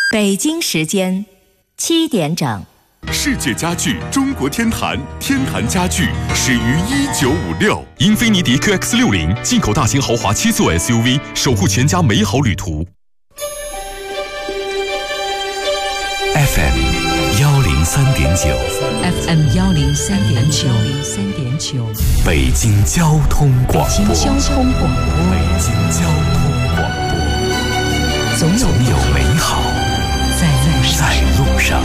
北京时间7点整。 世界家具中国天坛，天坛家具始于1956。英菲尼迪 QX60 进口大型豪华7座 SUV， 守护全家美好旅途。 FM 103.9 北京交通广播，总有美好在路上。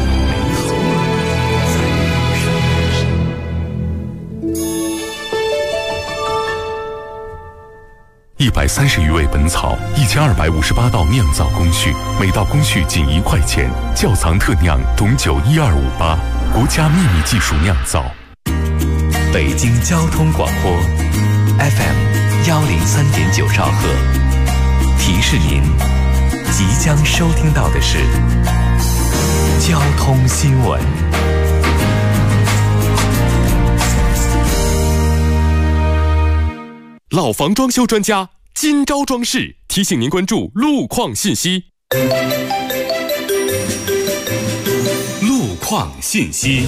130余味本草，1258道酿造工序，每道工序仅1块钱。窖藏特酿董酒12588，国家秘密技术酿造。 北京交通广播 FM 103.9兆赫，提示您即将收听到的是交通新闻。 老房装修专家今朝装饰提醒您关注路况信息。路况信息。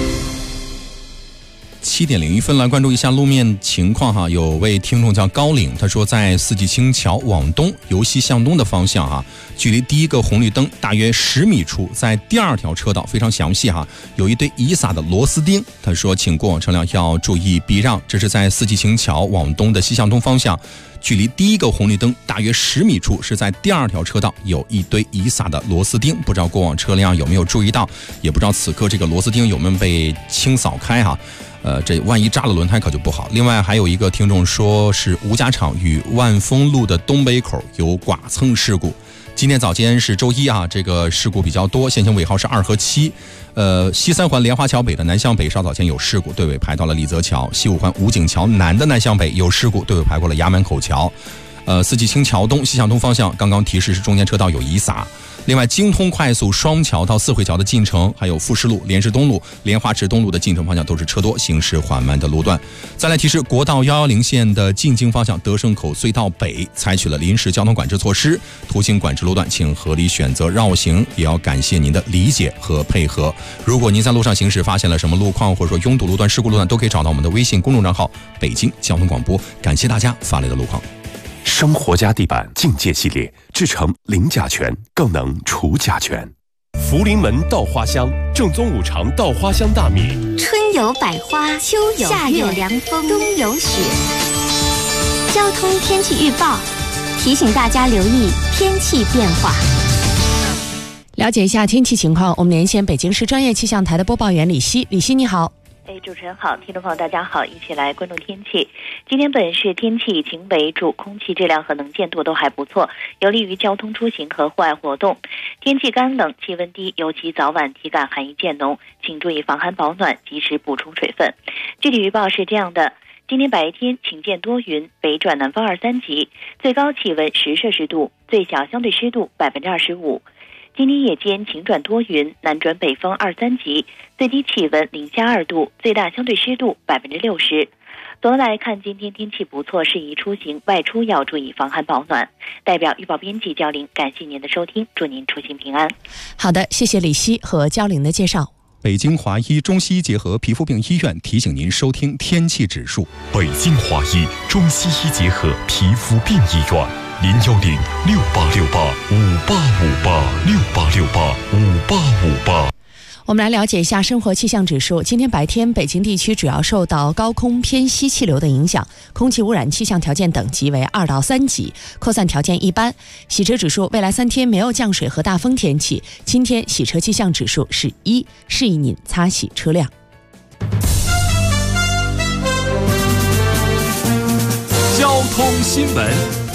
7点01分来关注一下路面情况哈。有位听众叫高岭，他说在四季青桥往东由西向东的方向哈，距离第一个红绿灯大约10米处，在第2条车道非常详细哈，有一堆遗撒的螺丝钉。他说请过往车辆要注意避让，这是在四季青桥往东的西向东方向，距离第一个红绿灯大约10米处，是在第2条车道有一堆遗撒的螺丝钉，不知道过往车辆有没有注意到，也不知道此刻这个螺丝钉有没有被清扫开哈。这万一扎了轮胎可就不好。另外还有一个听众说是吴家场与万丰路的东北口有剐蹭事故。今天早间是周一啊，这个事故比较多，限行尾号是2和7。西3环莲花桥北的南向北稍早前有事故，队尾排到了李泽桥。西5环武警桥南的南向北有事故，队尾排过了衙门口桥。四季青桥东西向东方向刚刚提示是中间车道有遗撒。另外京通快速双桥到四惠桥的进城，还有富士路、莲市东路、莲花池东路的进城方向都是车多，行驶缓慢的路段。再来提示国道110线的进京方向德胜口隧道北采取了临时交通管制措施，途经管制路段请合理选择绕行，也要感谢您的理解和配合。如果您在路上行驶发现了什么路况或者说拥堵路段、事故路段，都可以找到我们的微信公众账号北京交通广播。感谢大家发来的路况。 生活家地板境界系列制成零甲醛，更能除甲醛。福临门稻花香正宗五常稻花香大米， 春有百花，秋有夏有凉风，冬有雪。交通天气预报提醒大家留意天气变化。 了解一下天气情况，我们连线北京市专业气象台的播报员李希。李希你好。 主持人好，听众朋友大家好，一起来关注天气。今天本市天气以晴为主，空气质量和能见度都还不错，有利于交通出行和户外活动。天气干冷，气温低，尤其早晚体感寒意渐浓，请注意防寒保暖，及时补充水分。具体预报是这样的：今天白天晴见多云，北转南风2、3级，最高气温10摄氏度，最小相对湿度25%。今天夜间晴转多云，南转北风2、3级，最低气温零下2度，最大相对湿度60%。总的来看，今天天气不错，适宜出行，外出要注意防寒保暖。代表预报编辑焦玲，感谢您的收听，祝您出行平安。 好的，谢谢李希和焦玲的介绍。 北京华医中西医结合皮肤病医院提醒您收听天气指数。 北京华医中西医结合皮肤病医院，086858586858685858。 我们来了解一下生活气象指数。今天白天，北京地区主要受到高空偏西气流的影响，空气污染气象条件等级为2到3级，扩散条件一般。洗车指数未来3天没有降水和大风天气，今天洗车气象指数是1，适宜您擦洗车辆。 交通新闻。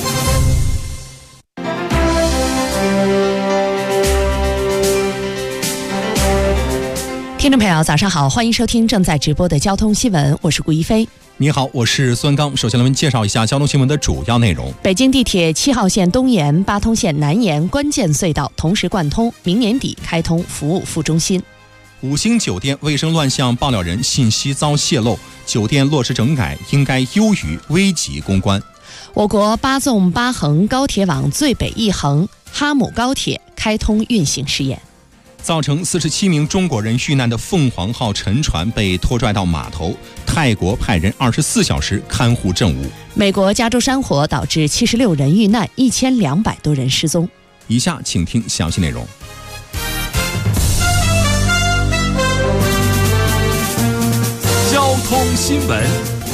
听众朋友早上好，欢迎收听正在直播的交通新闻，我是顾一飞。 你好，我是孙刚。首先来为您介绍一下交通新闻的主要内容。 北京地铁7号线东延、八通线南延关键隧道同时贯通，明年底开通服务副中心。 5星酒店卫生乱象爆料人信息遭泄露，酒店落实整改应该优于危急公关。 我国8纵8横高铁网最北一横哈姆高铁开通运行试验。 造成47名中国人遇难的凤凰号沉船被拖拽到码头，泰国派人24小时看护证物。 美国加州山火导致76人遇难，1200多人失踪。 以下请听详细内容。 交通新闻。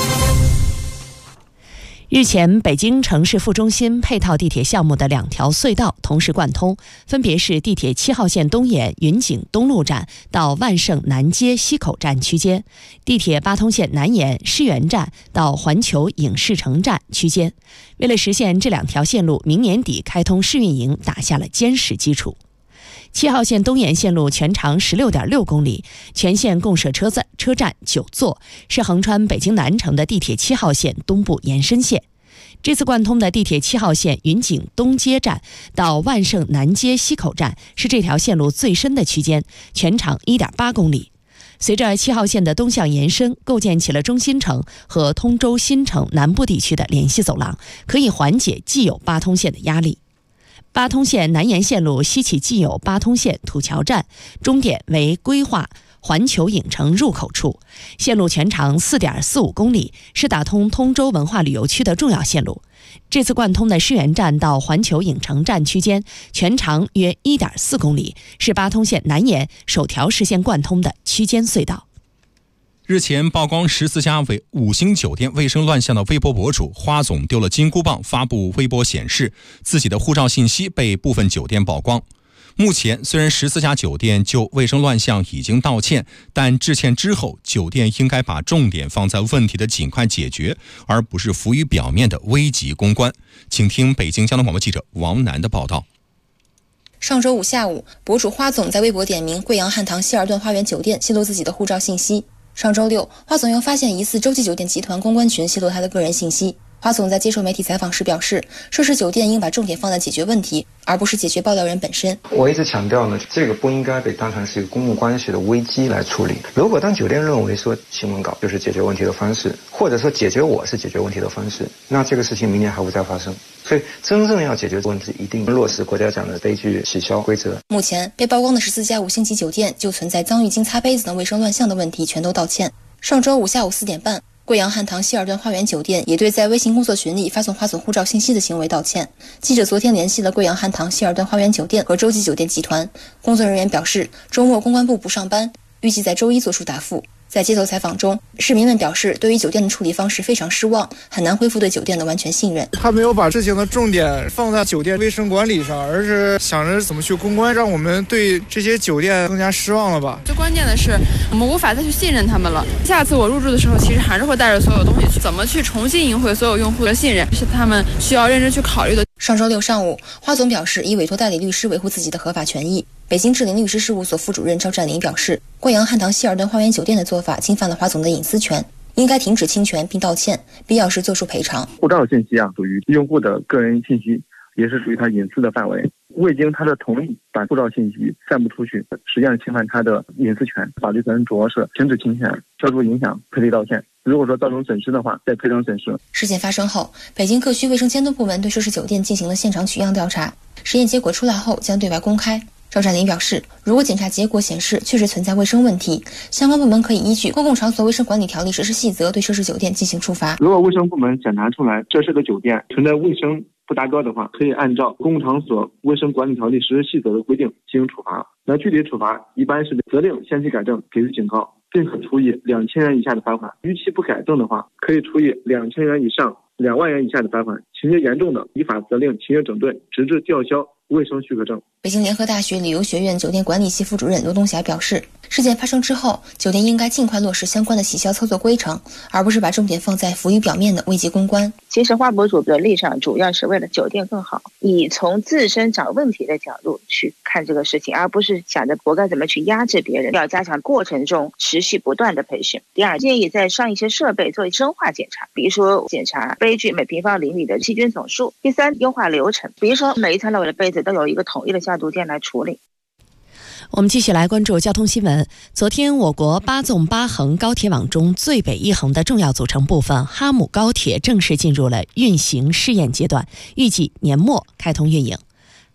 日前，北京城市副中心配套地铁项目的2条隧道同时贯通，分别是地铁7号线东延云锦东路站到万盛南街西口站区间，地铁8通线南延世园站到环球影视城站区间。为了实现这2条线路明年底开通试运营打下了坚实基础。7号线东延线路全长16.6公里，全线共设车站9座，是横穿北京南城的地铁7号线东部延伸线。这次贯通的地铁7号线云锦东街站到万盛南街西口站是这条线路最深的区间，全长1.8公里。随着7号线的东向延伸，构建起了中心城和通州新城南部地区的联系走廊，可以缓解既有8通线的压力。8通线南延线路西起既有8通线土桥站，终点为规划环球影城入口处，线路全长4.45公里，是打通通州文化旅游区的重要线路。这次贯通的世园站到环球影城站区间全长约1.4公里，是8通线南延首条实现贯通的区间隧道。 日前曝光14家5星酒店卫生乱象的微博博主花总丢了金箍棒发布微博显示，自己的护照信息被部分酒店曝光。目前虽然14家酒店就卫生乱象已经道歉，但致歉之后，酒店应该把重点放在问题的尽快解决，而不是浮于表面的危急公关。请听北京交通广播记者王楠的报道。 上周五下午，博主花总在微博点名贵阳汉唐希尔顿花园酒店泄露自己的护照信息。上周六，花总又发现疑似洲际酒店集团公关群泄露他的个人信息。花总在接受媒体采访时表示，涉事酒店应把重点放在解决问题，而不是解决爆料人本身。 我一直强调呢，这个不应该被当成是一个公共关系的危机来处理。如果当酒店认为说新闻稿就是解决问题的方式，或者说解决我是解决问题的方式，那这个事情明年还会再发生。所以真正要解决问题，一定落实国家讲的悲剧洗消规则。 目前被曝光的14家5星级酒店就存在脏浴巾、擦杯子等卫生乱象的问题，全都道歉。上周五下午4点半，贵阳汉唐希尔顿花园酒店也对在微信工作群里发送花总护照信息的行为道歉。记者昨天联系了贵阳汉唐希尔顿花园酒店和洲际酒店集团，工作人员表示，周末公关部不上班，预计在周一作出答复。在街头采访中，市民们表示对于酒店的处理方式非常失望，很难恢复对酒店的完全信任。 他没有把事情的重点放在酒店卫生管理上，而是想着怎么去公关，让我们对这些酒店更加失望了吧。 最关键的是，我们无法再去信任他们了。下次我入住的时候，其实还是会带着所有东西，怎么去重新赢回所有用户的信任，是他们需要认真去考虑的。 上周六上午，花总表示已委托代理律师维护自己的合法权益。北京智霖律师事务所副主任赵占林表示，贵阳汉唐希尔顿花园酒店的做法侵犯了花总的隐私权，应该停止侵权并道歉，必要时作出赔偿。 护照信息属于用户的个人信息，也是属于他隐私的范围，未经他的同意把护照信息散布出去，实际上侵犯他的隐私权。法律责任主要是停止侵权、消除影响、赔礼道歉。如果说造成损失的话，再赔偿损失。 事件发生后，北京各区卫生监督部门对涉事酒店进行了现场取样调查，实验结果出来后将对外公开。赵占林表示，如果检查结果显示确实存在卫生问题，相关部门可以依据《公共场所卫生管理条例实施细则》对涉事酒店进行处罚。 如果卫生部门检查出来这是个酒店存在卫生不达标的话，可以按照《公共场所卫生管理条例实施细则》的规定进行处罚。那具体处罚一般是责令限期改正，给予警告，并可处以2000元以下的罚款。逾期不改正的话，可以处以2000元以上2万元以下的罚款。情节严重的，依法责令情节整顿，直至吊销卫生许可证。 北京联合大学旅游学院酒店管理系副主任罗东霞表示，事件发生之后，酒店应该尽快落实相关的洗消操作规程，而不是把重点放在浮于表面的危机公关。 其实花博主的立场主要是为了酒店更好，以从自身找问题的角度去看这个事情，而不是想着我该怎么去压制别人。要加强过程中持续不断的培训。第二，建议再上一些设备做生化检查，比如说检查杯具每平方厘米的细菌总数。第三，优化流程，比如说每一层楼的杯子都有一个统一的消毒店来处理。 我们继续来关注交通新闻。昨天，我国8纵8横高铁网中最北一横的重要组成部分哈姆高铁正式进入了运行试验阶段，预计年末开通运营。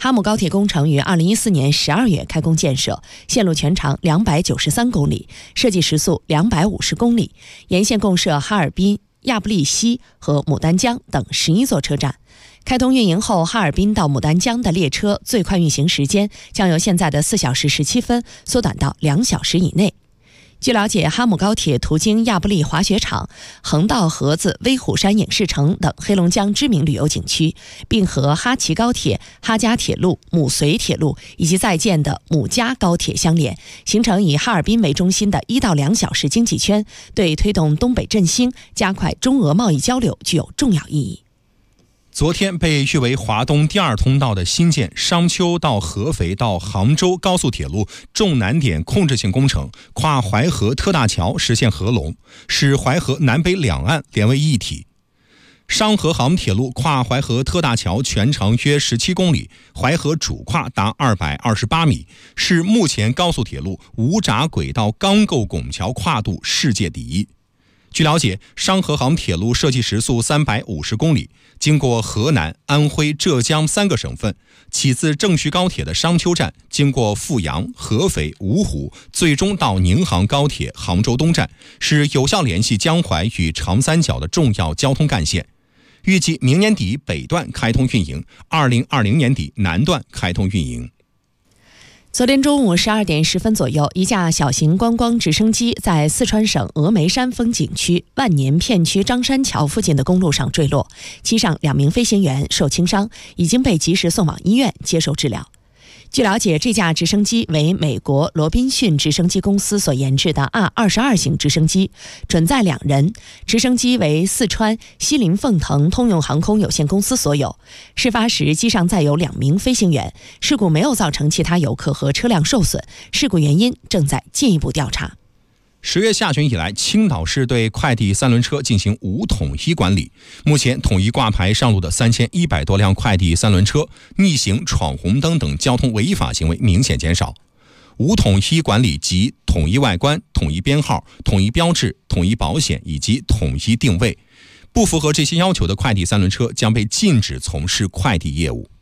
哈姆高铁工程于2014年12月开工建设，线路全长293公里，设计时速250公里，沿线共设哈尔滨、亚布力西和牡丹江等11座车站。开通运营后，哈尔滨到牡丹江的列车最快运行时间将由现在的4小时17分缩短到2小时以内。据了解，哈姆高铁途经亚布力滑雪场、横道河子、威虎山影视城等黑龙江知名旅游景区，并和哈齐高铁、哈嘉铁路、母绥铁路以及在建的母嘉高铁相连，形成以哈尔滨为中心的1到2小时经济圈，对推动东北振兴、加快中俄贸易交流具有重要意义。 昨天被誉为华东第2通道的新建商丘到合肥到杭州高速铁路重难点控制性工程跨淮河特大桥实现合龙，使淮河南北两岸连为一体。商合杭铁路跨淮河特大桥全长约17公里，淮河主跨达228米，是目前高速铁路无闸轨道钢构拱桥跨度世界第一。据了解，商合杭铁路设计时速350公里，经过河南、安徽、浙江3个省份，起自郑徐高铁的商丘站，经过阜阳、合肥、芜湖，最终到宁杭高铁杭州东站，是有效联系江淮与长三角的重要交通干线。预计明年底北段开通运营，2020年底南段开通运营。 昨天中午12点10分左右，一架小型观光直升机在四川省峨眉山风景区万年片区张山桥附近的公路上坠落，机上2名飞行员受轻伤，已经被及时送往医院接受治疗。据了解，这架直升机为美国罗宾逊直升机公司所研制的 R-22 型直升机，准载2人。直升机为四川西林凤腾通用航空有限公司所有。事发时，机上载有2名飞行员，事故没有造成其他游客和车辆受损，事故原因正在进一步调查。 10月下旬以来，青岛市对快递3轮车进行无统一管理。目前，统一挂牌上路的3100多辆快递3轮车逆行、闯红灯等交通违法行为明显减少。无统一管理即统一外观、统一编号、统一标志、统一保险以及统一定位。不符合这些要求的快递3轮车将被禁止从事快递业务。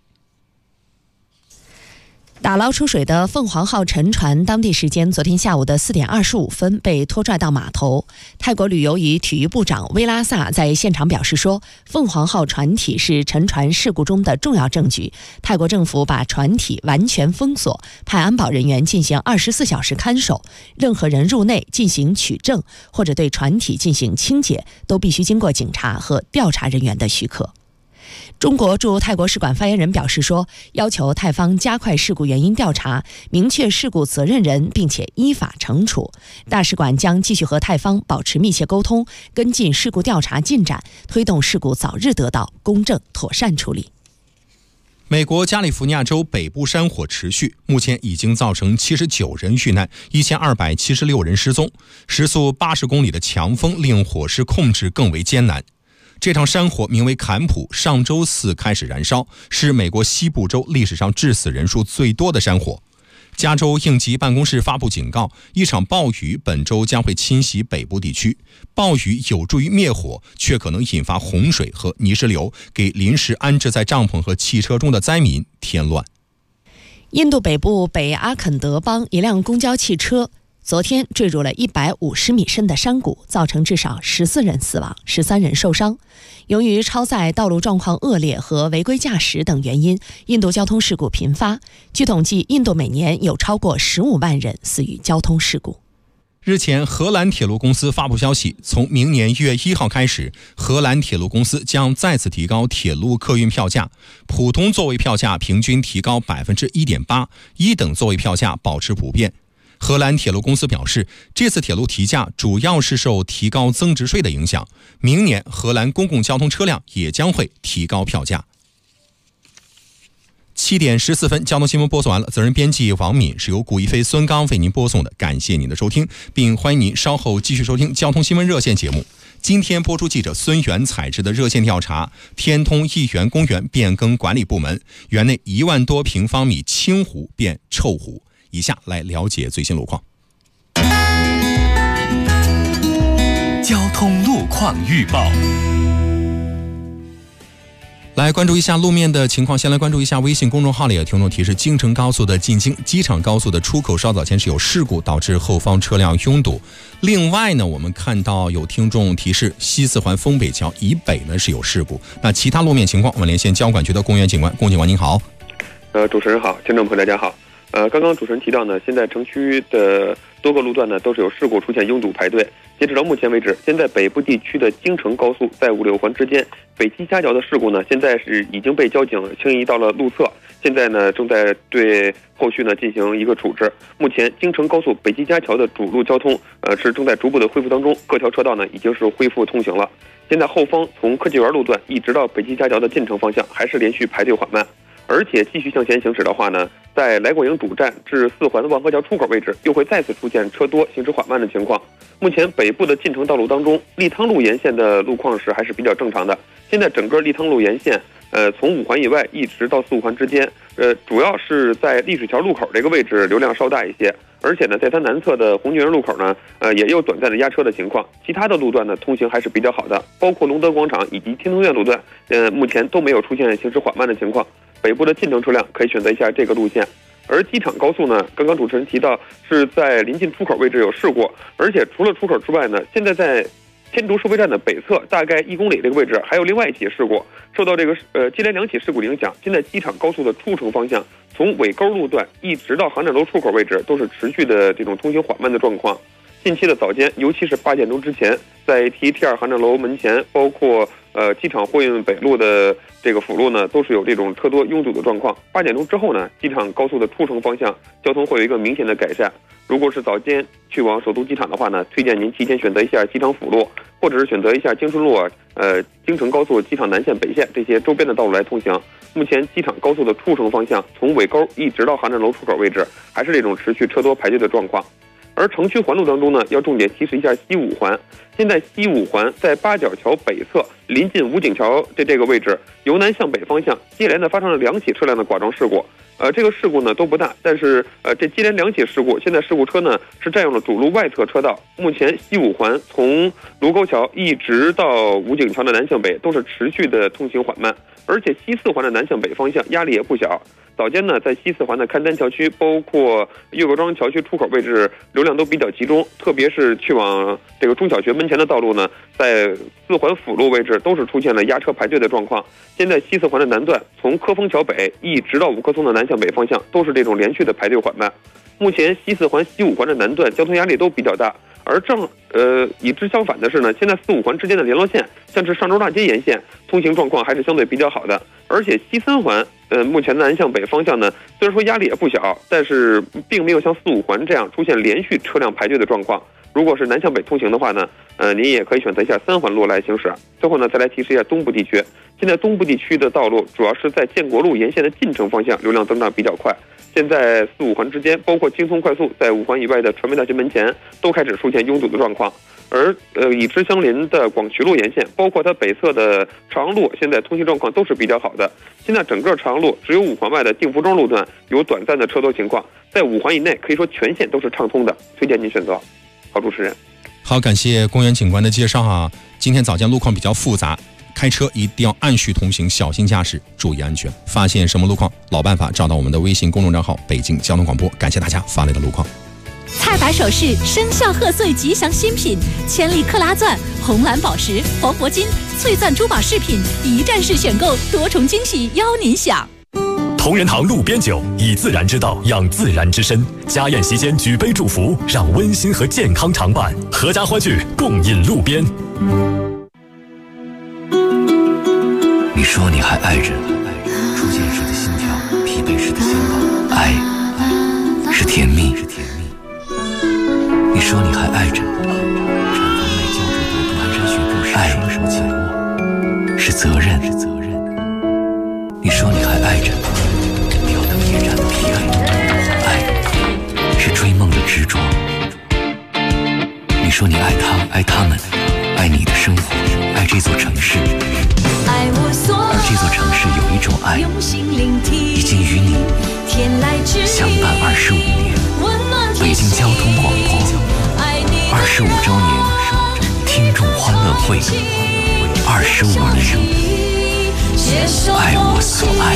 打捞出水的凤凰号沉船，当地时间昨天下午的4点25分被拖拽到码头。泰国旅游与体育部长威拉萨在现场表示说，凤凰号船体是沉船事故中的重要证据。泰国政府把船体完全封锁，派安保人员进行24小时看守，任何人入内进行取证或者对船体进行清洁，都必须经过警察和调查人员的许可。中国驻泰国使馆发言人表示说，要求泰方加快事故原因调查，明确事故责任人，并且依法惩处。大使馆将继续和泰方保持密切沟通，跟进事故调查进展，推动事故早日得到公正妥善处理。 美国加利福尼亚州北部山火持续，目前已经造成79人遇难，1276人失踪。时速80公里的强风令火势控制更为艰难。这场山火名为坎普，上周4开始燃烧，是美国西部州历史上致死人数最多的山火。加州应急办公室发布警告，一场暴雨本周将会侵袭北部地区。暴雨有助于灭火，却可能引发洪水和泥石流，给临时安置在帐篷和汽车中的灾民添乱。 印度北部北阿肯德邦一辆公交汽车昨天坠入了150米深的山谷，造成至少14人死亡，13人受伤。由于超载、道路状况恶劣和违规驾驶等原因，印度交通事故频发。据统计，印度每年有超过15万人死于交通事故。 日前，荷兰铁路公司发布消息，从明年1月1号开始，荷兰铁路公司将再次提高铁路客运票价，普通座位票价平均提高 1.8%， 一等座位票价保持不变。荷兰铁路公司表示，这次铁路提价主要是受提高增值税的影响，明年荷兰公共交通车辆也将会提高票价。7点14分，交通新闻播送完了，责任编辑王敏，是由古一飞、孙刚为您播送的，感谢您的收听，并欢迎您稍后继续收听交通新闻热线节目。今天播出记者孙元采制的热线调查，天通义园公园变更管理部门，园内1万多平方米清湖变臭湖。以下来了解最新路况。 交通路况预报。 来关注一下路面的情况，先来关注一下微信公众号里有听众提示，京承高速的进京机场高速的出口稍早前是有事故，导致后方车辆拥堵。另外呢，我们看到有听众提示西四环丰北桥以北呢是有事故。那其他路面情况，我们连线交管局的龚元警官。龚警官您好。 主持人好，听众朋友大家好。刚刚主持人提到呢，现在城区的多个路段呢都是有事故出现拥堵排队。截止到目前为止，现在北部地区的京承高速在5、6环之间北七夹角的事故呢，现在是已经被交警清移到了路侧，现在呢正在对后续呢进行一个处置。目前京承高速北七夹桥的主路交通是正在逐步的恢复当中，各条车道呢已经是恢复通行了。现在后方从科技园路段一直到北七夹角的进城方向还是连续排队缓慢。而且继续向前行驶的话呢，在来过营主站至4环万和桥出口位置，又会再次出现车多、行驶缓慢的情况。目前北部的进城道路当中，立汤路沿线的路况是还是比较正常的。现在整个立汤路沿线，从5环以外一直到4、5环之间，主要是在丽水桥路口这个位置流量稍大一些。而且呢，在它南侧的红军园路口呢，也有短暂的压车的情况。其他的路段呢，通行还是比较好的，包括龙德广场以及天通苑路段，目前都没有出现行驶缓慢的情况。北部的进城车辆可以选择一下这个路线。而机场高速呢，刚刚主持人提到是在临近出口位置有事故，而且除了出口之外呢，现在在天竺收费站的北侧大概1公里这个位置还有另外一起事故。受到这个接连2起事故的影响，现在机场高速的出城方向从尾沟路段一直到航展楼出口位置都是持续的这种通行缓慢的状况。近期的早间，尤其是8点钟之前，在 T1、T2 航展楼门前，包括机场货运北路的这个辅路呢，都是有这种车多拥堵的状况。8点钟之后呢，机场高速的出城方向交通会有一个明显的改善。如果是早间去往首都机场的话呢，推荐您提前选择一下机场辅路，或者是选择一下京顺路京承高速机场南线、北线这些周边的道路来通行。目前机场高速的出城方向从尾沟一直到航展楼出口位置，还是这种持续车多排队的状况。而城区环路当中呢，要重点提示一下西5环。现在西5环在八角桥北侧临近武警桥这个位置，由南向北方向接连的发生了2起车辆的剐撞事故。这个事故呢都不大，但是这接连2起事故，现在事故车呢是占用了主路外侧车道。目前西5环从卢沟桥一直到武警桥的南向北都是持续的通行缓慢，而且西4环的南向北方向压力也不小。早间呢，在西4环的勘丹桥区，包括岳各庄桥区出口位置流量都比较集中，特别是去往这个中小学门前的道路呢，在4环辅路位置都是出现了压车排队的状况。现在西4环的南段，从科丰桥北一直到五棵松的南向北方向，都是这种连续的排队缓慢。目前西4环、西5环的南段交通压力都比较大。而与之相反的是呢，现在4、5环之间的联络线，像是上洲大街沿线，通行状况还是相对比较好的。而且西3环，目前的南向北方向呢，虽然说压力也不小，但是并没有像4、5环这样出现连续车辆排队的状况。如果是南向北通行的话呢，您也可以选择一下3环路来行驶。最后呢，再来提示一下东部地区，现在东部地区的道路主要是在建国路沿线的进城方向流量增长比较快。现在4、5环之间，包括京通快速在5环以外的传媒大学门前都开始出现拥堵的状况。而与之相邻的广渠路沿线，包括它北侧的朝阳路，现在通行状况都是比较好的。现在整个朝阳路只有5环外的定福庄路段有短暂的车多情况，在5环以内可以说全线都是畅通的，推荐您选择。好，主持人。 好，感谢公园警官的介绍啊。今天早间路况比较复杂，开车一定要按序同行，小心驾驶，注意安全。发现什么路况，老办法，找到我们的微信公众账号北京交通广播。感谢大家发来的路况。 菜百首饰生肖贺岁吉祥新品，千里克拉钻、红蓝宝石、黄铂金、翠钻珠宝饰品，一站式选购，多重惊喜邀您享。 同仁堂路边酒，以自然之道养自然之身。家宴席间举杯祝福，让温馨和健康常伴。阖家欢聚，共饮路边。 你说你还爱着，初见时的心跳，疲惫时的心抱，爱是甜蜜。你说你还爱着，绽放美娇着朵朵，蹒跚学步时双手紧握，是责任。你说你还爱着，吊灯夜战的疲惫，爱是追梦的执着。你说你爱他，爱他们，爱你的生活，爱这座城市。而这座城市有一种爱，已经与你相伴25年。北京交通广播25周年听众欢乐会，25年。 爱我所爱。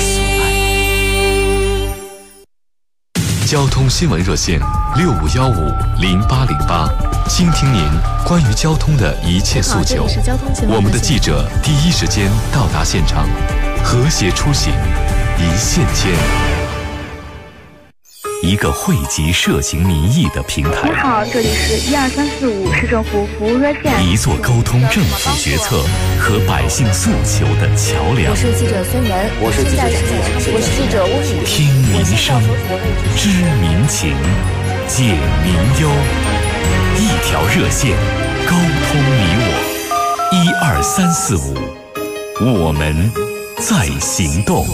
交通新闻热线65150808，倾听您关于交通的一切诉求。我们的记者第一时间到达现场，和谐出行，一线牵。 一个汇集社情民意的平台。 你好，这里是12345市政府服务热线。 一座沟通政府决策和百姓诉求的桥梁。 我是记者孙源， 我是记者我是记者温雨。 听民声，知民情，解民忧，一条热线，沟通你我。12345，我们在行动。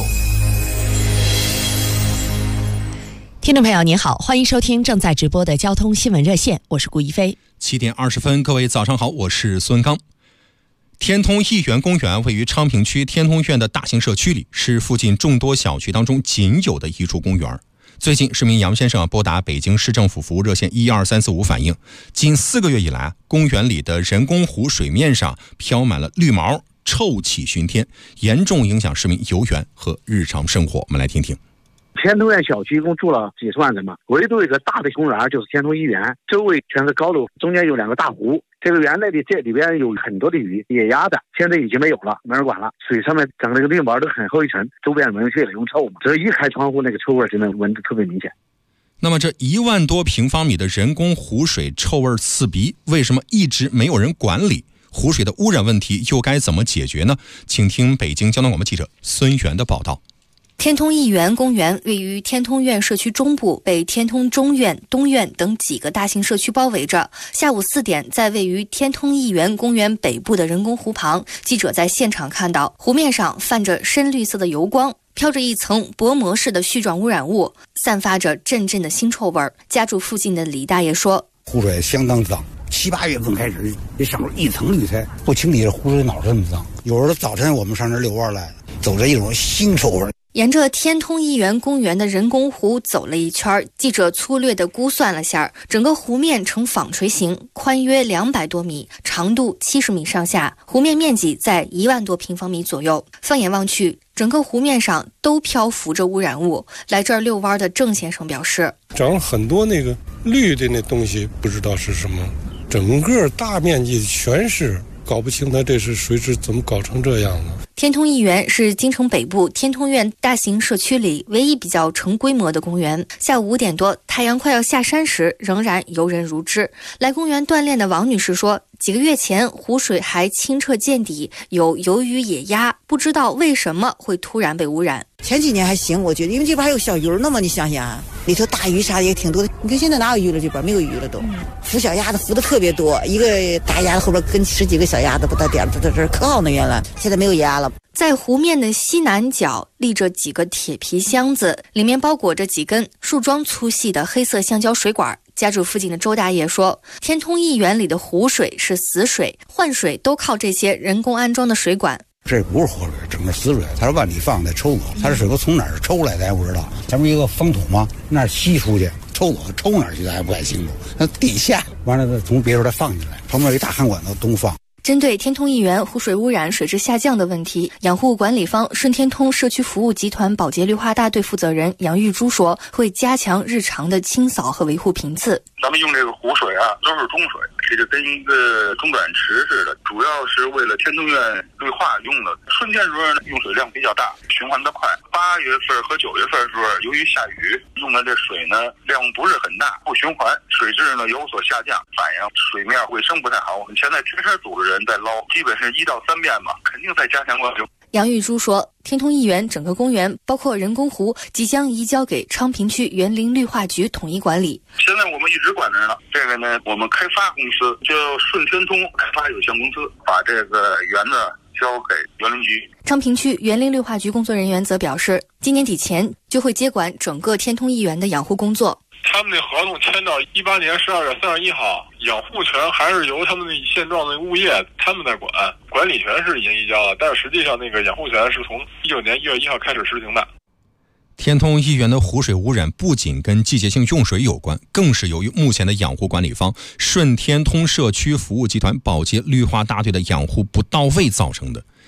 听众朋友您好，欢迎收听正在直播的交通新闻热线，我是顾一飞。 7点20分，各位早上好，我是孙刚。天通艺园公园位于昌平区天通苑的大型社区里，是附近众多小区当中仅有的一处公园。最近，市民杨先生拨打北京市政府服务热线12345反映，近4个月以来，公园里的人工湖水面上飘满了绿毛，臭气熏天，严重影响市民游园和日常生活。我们来听听。 天通苑小区一共住了几十万人嘛，唯独一个大的公园就是天通艺园，周围全是高楼，中间有2个大湖。这个园内的这里边有很多的鱼，野鸭子现在已经没有了，没人管了。水上面长那个绿毛都很厚一层，周边闻去也用臭嘛，只要一开窗户，那个臭味真的闻得特别明显。 那么这1万多平方米的人工湖水臭味刺鼻，为什么一直没有人管理？湖水的污染问题又该怎么解决呢？请听北京交通广播记者孙源的报道。 天通艺园公园位于天通苑社区中部，被天通中苑、东苑等几个大型社区包围着。下午4点，在位于天通艺园公园北部的人工湖旁，记者在现场看到湖面上泛着深绿色的油光，飘着一层薄膜式的絮状污染物，散发着阵阵的腥臭味。家住附近的李大爷说：“ 湖水相当脏，7、8月份开始，这上面一层绿苔，不清理这湖水哪这么脏？有时候早晨我们上这遛弯来，走着一种腥臭味。” 沿着天通艺园公园的人工湖走了一圈，记者粗略地估算了下，整个湖面呈纺锤形，宽约200多米，长度70米上下，湖面面积在1万多平方米左右。放眼望去，整个湖面上都漂浮着污染物。来这儿遛弯的郑先生表示， 长了很多那个绿的那东西，不知道是什么，整个大面积全是，搞不清它这是水质怎么搞成这样的。 天通艺园是京城北部天通苑大型社区里唯一比较成规模的公园。下午5点多，太阳快要下山时，仍然游人如织。来公园锻炼的王女士说，几个月前湖水还清澈见底，有游鱼野鸭，不知道为什么会突然被污染。 前几年还行，我觉得因为这边还有小鱼呢嘛，你想想里头大鱼啥也挺多的。你看现在哪有鱼了？这边没有鱼了都。孵小鸭子孵的特别多，一个大鸭子后边跟10几个小鸭子不到点儿，在这可好呢。原来现在没有鸭了。 在湖面的西南角立着几个铁皮箱子，里面包裹着几根树桩粗细的黑色橡胶水管。家住附近的周大爷说，天通艺园里的湖水是死水，换水都靠这些人工安装的水管。 这不是活水，整个死水，它是往里放的抽走，它是水都从哪儿抽来的还不知道。前面一个风筒嘛，那儿吸出去，抽走，抽哪儿去咱还不太清楚。那地下完了从别处再放进来，旁边有一大焊管子东放。 针对天通艺园湖水污染、水质下降的问题，养护管理方顺天通社区服务集团保洁绿化大队负责人杨玉珠说，会加强日常的清扫和维护频次。 咱们用这个湖水啊，都是中水，这就跟一个中转池似的，主要是为了天通苑绿化用的。春天时候呢，用水量比较大，循环的快。8月份和9月份的时候，由于下雨，用的这水呢量不是很大，不循环，水质呢有所下降，反映水面卫生不太好。我们现在天天组织人在捞，基本是1到3遍吧，肯定在加强管理。 杨玉珠说，天通艺园整个公园包括人工湖即将移交给昌平区园林绿化局统一管理。 现在我们一直管着呢，这个呢我们开发公司叫顺天通开发有限公司，把这个园子交给园林局。 昌平区园林绿化局工作人员则表示，今年底前就会接管整个天通艺园的养护工作。 他们的合同签到18年12月31号，养护权还是由他们的现状的物业他们在管，管理权是已经移交了，但是实际上那个养护权是从19年1月1号开始实行的。 天通艺园的湖水污染不仅跟季节性用水有关，更是由于目前的养护管理方顺天通社区服务集团保洁绿化大队的养护不到位造成的。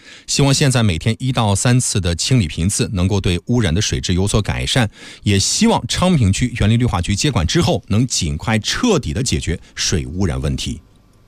希望现在每天1到3次的清理频次能够对污染的水质有所改善，也希望昌平区园林绿化局接管之后能尽快彻底的解决水污染问题。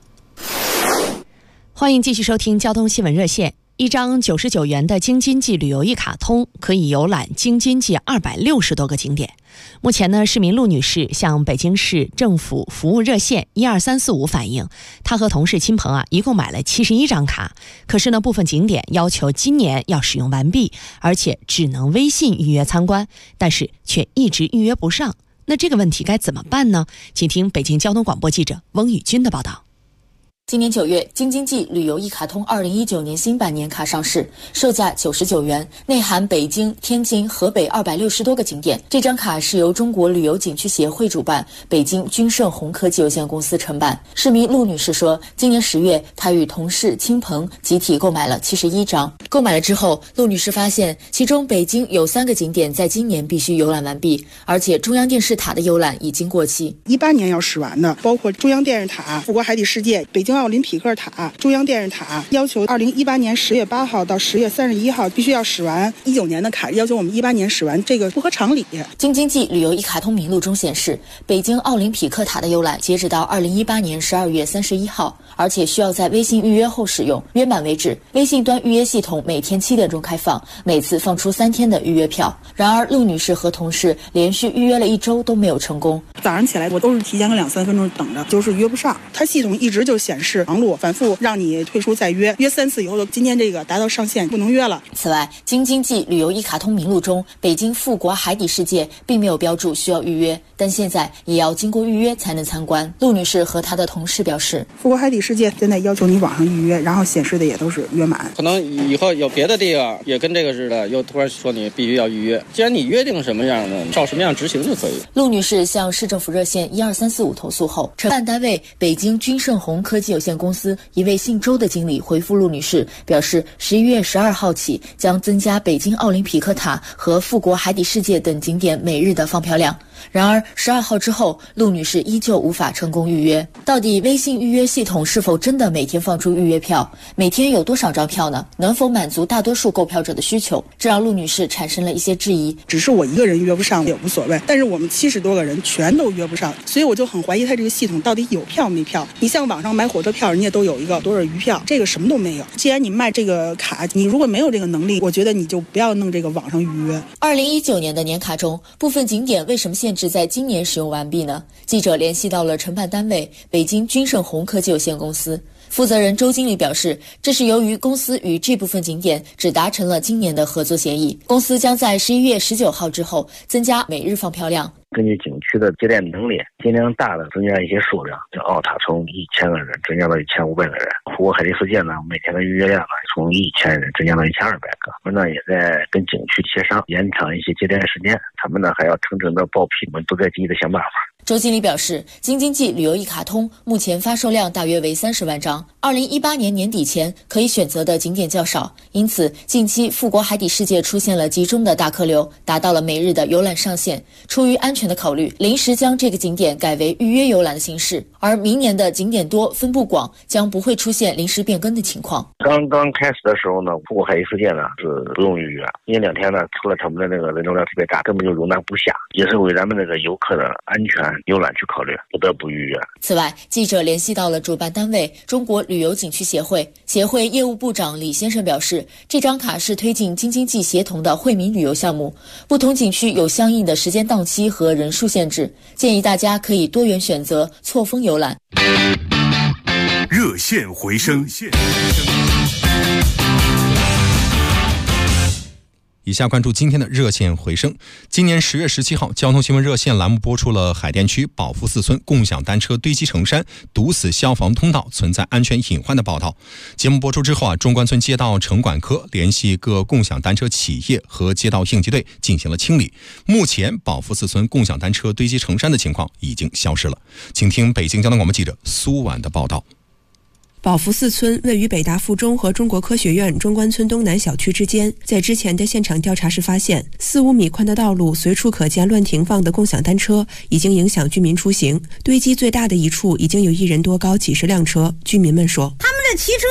欢迎继续收听交通新闻热线。一张99元的京津冀旅游一卡通可以游览京津冀260多个景点。目前呢，市民陆女士向北京市政府服务热线12345反映，她和同事亲朋一共买了71张卡，可是呢，部分景点要求今年要使用完毕，而且只能微信预约参观，但是却一直预约不上。那这个问题该怎么办呢？请听北京交通广播记者翁宇军的报道。 今年9月，京津冀旅游一卡通2019年新版年卡上市，售价99元，内含北京、天津、河北260多个景点。这张卡是由中国旅游景区协会主办，北京君盛宏科技有限公司承办。市民陆女士说，今年10月，她与同事、亲朋集体购买了71张。购买了之后，陆女士发现，其中北京有3个景点在今年必须游览完毕，而且中央电视塔的游览已经过期。 18年要使完的，包括中央电视塔、富国海底世界、北京奥林匹克塔、中央电视塔，要求2018年10月8号到10月31号必须要使完。19年的卡要求我们18年使完，这个不合常理。 京津冀旅游一卡通名录中显示，北京奥林匹克塔的游览截止到2018年12月31号，而且需要在微信预约后使用，约满为止。微信端预约系统每天7点钟开放，每次放出3天的预约票。然而，陆女士和同事连续预约了1周都没有成功。 早上起来我都是提前个2-3分钟等着，就是约不上。它系统一直就显示忙碌，反复让你退出再约，约3次以后，今天这个达到上限，不能约了。 此外，京津冀旅游一卡通名录中，北京富国海底世界并没有标注需要预约，但现在也要经过预约才能参观。陆女士和她的同事表示， 富国海底世界现在要求你网上预约，然后显示的也都是约满。 可能以后有别的地方也跟这个似的，又突然说你必须要预约，既然你约定什么样的，照什么样执行就可以。 陆女士向市政府热线12345投诉后，承办单位北京君盛宏科技有限公司一位姓周的经理回复陆女士，表示11月12号起将增加北京奥林匹克塔和富国海底世界等景点每日的放票量。然而12号之后，陆女士依旧无法成功预约。到底微信预约系统是否真的每天放出预约票？每天有多少张票呢？能否满足大多数购票者的需求？这让陆女士产生了一些质疑。 只是我一个人约不上也无所谓，但是我们70多个人全都约不上，所以我就很怀疑他这个系统到底有票没票。你像网上买火车票，人家都有一个多少余票，这个什么都没有。既然你卖这个卡，你如果没有这个能力，我觉得你就不要弄这个网上预约。 2019年的年卡中，部分景点为什么限制在今年使用完毕呢？记者联系到了承办单位北京君盛宏科技有限公司，负责人周经理表示，这是由于公司与这部分景点只达成了今年的合作协议，公司将在11月19号之后增加每日放票量。 根据景区的接待能力，尽量大的增加一些数量，像奥塔从1000个人增加到1500个人，富国海底世界呢，每天的预约量呢从1000人增加到1200个。我们呢也在跟景区协商延长一些接待时间，他们呢还要真正的报批，我们都在积极的想办法。 周经理表示，京津冀旅游一卡通目前发售量大约为30万张，2018年年底前可以选择的景点较少，因此近期富国海底世界出现了集中的大客流，达到了每日的游览上限。出于安全的考虑，临时将这个景点改为预约游览的形式，而明年的景点多、分布广，将不会出现临时变更的情况。 刚刚开始的时候呢，富国海底世界呢是不用预约，因为2天呢，除了他们的那个人流量特别大，根本就容纳不下，也是为咱们那个游客的安全游览去考虑，不得不预约。 此外，记者联系到了主办单位中国旅游景区协会，协会业务部长李先生表示，这张卡是推进京津冀协同的惠民旅游项目，不同景区有相应的时间档期和人数限制，建议大家可以多元选择，错峰游览。 热线回声。 以下关注今天的热线回声。今年10月17号，交通新闻热线栏目播出了海淀区宝福寺村共享单车堆积成山，堵死消防通道，存在安全隐患的报道。节目播出之后中关村街道城管科联系各共享单车企业和街道应急队进行了清理。目前宝福寺村共享单车堆积成山的情况已经消失了。请听北京交通广播记者苏婉的报道。 宝福寺村位于北大附中和中国科学院中关村东南小区之间，在之前的现场调查时发现，4-5米宽的道路随处可见乱停放的共享单车，已经影响居民出行。堆积最大的一处已经有1人多高几十辆车。居民们说， 他们这骑车